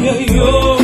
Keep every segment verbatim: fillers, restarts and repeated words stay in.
ella y yo,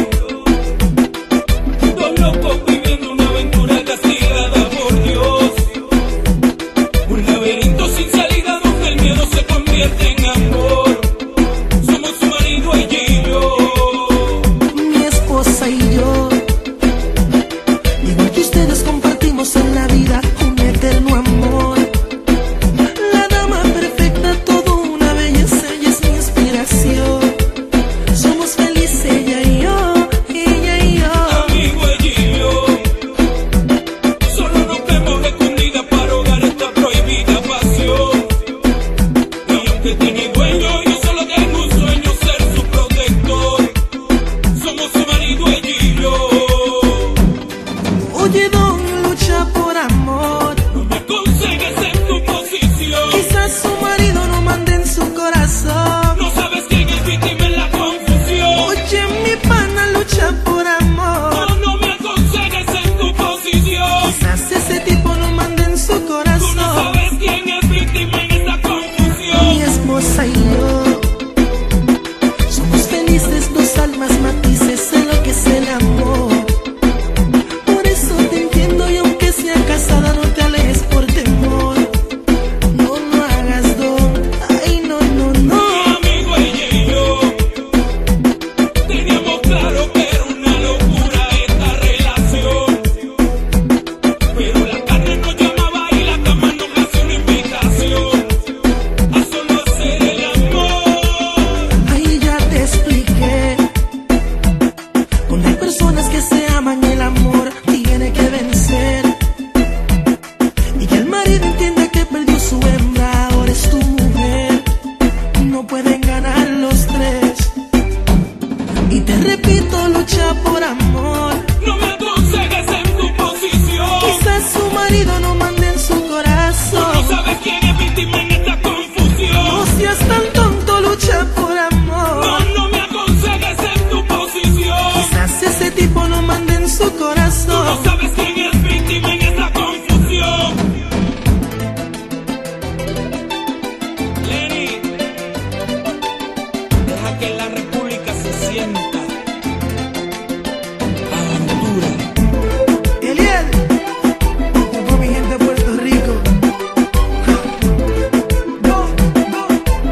dos locos viviendo una aventura castigada por Dios. Un laberinto sin salida donde el miedo se convierte en amor. Somos su marido, ella y yo, mi esposa y yo. Igual que ustedes compartimos en la vida un eterno amor. La dama perfecta, todo una belleza, ella es mi inspiración. Somos felices ella y yo, ella y yo. amigo, ella y yo. Solo nos vemos escondidas para ahogar esta prohibida pasión. Y aunque tiene dueño, yo solo tengo un sueño, ser su protector. Somos su marido, ella y yo. Oye, don, lucha por amor. No me aconsejes en tu posición. Quizás su marido no mande en su corazón. No sabes quién es víctima en la confusión. Oye, mi pana, lucha por amor. No, no me aconsejes en tu posición. Quizás ese tipo no mande en su Tú no corazón. sabes quién es víctima en esta confusión. Mi esposa y yo somos felices, dos almas matices en lo que es el amor. Por eso te entiendo y aunque sea casada no te alejes por temor. No lo hagas, don, ay no, no, no. Amigo, ella y yo teníamos claro que era una locura esta relación, pero la carne nos llamaba y la cama nos hacía una invitación a solo hacer el amor. Ahí ya te expliqué. Cuando hay personas que se aman, el amor tiene que vencer. Y que el marido entienda que perdió su hembra, ahora es tu mujer. No pueden ganar los tres. Y te repito, lucha por amor. No me aconsejes en tu posición. Quizás su marido no mande en su Tú no corazón. sabes quién es víctima en esta No confusión. seas tan tonto, lucha por No, amor. no me aconsejes en tu posición. Quizás ese tipo no mande en su Tú no corazón. sabes quién es víctima en esta confusión. Lenny, deja que la república se sienta. Aventura. Eliel, por mi gente de Puerto Rico. Go, go.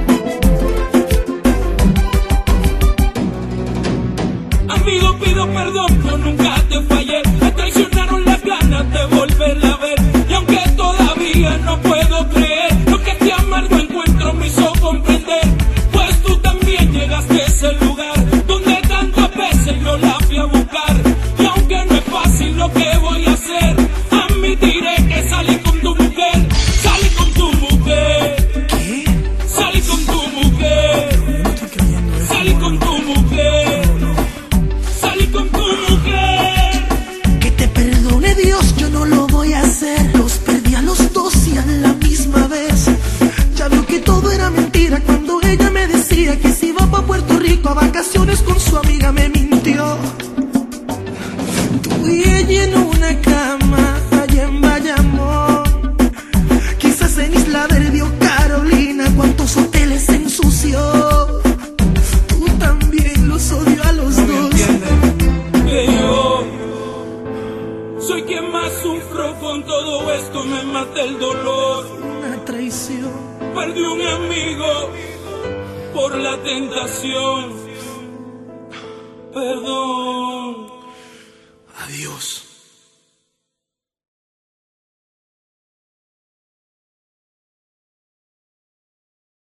Amigo, pido perdón, yo nunca te fallé. Me traicionaron las ganas de volverla a ver. Y aunque todavía no puedo creer lo que te amargo encuentro me hizo comprender, pues tú también llegaste a ese lugar donde tantas veces yo la fui a buscar. Y aunque no es fácil lo que voy a hacer, admitiré que salí con tu mujer. Salí con tu mujer. ¿Qué? Salí con tu mujer. No estoy creyendo eso. Salí con tu mujer. Salí con tu mujer. Que te perdone Dios, yo no lo voy a hacer. Los perdí a los dos y a la misma vez. Ya veo que todo era mentira cuando ella me decía que se iba pa' Puerto Rico a vacaciones con su amiga, me mintió. Tú y ella en una cama allá en Bayamón. Quizás en Isla Verde o Carolina, cuántos hoteles se ensució. Tú también los odio a los dos. Que yo soy quien más sufro con todo esto, me mata el dolor. Una traición. Perdí un amigo por la tentación. Perdón. Adiós.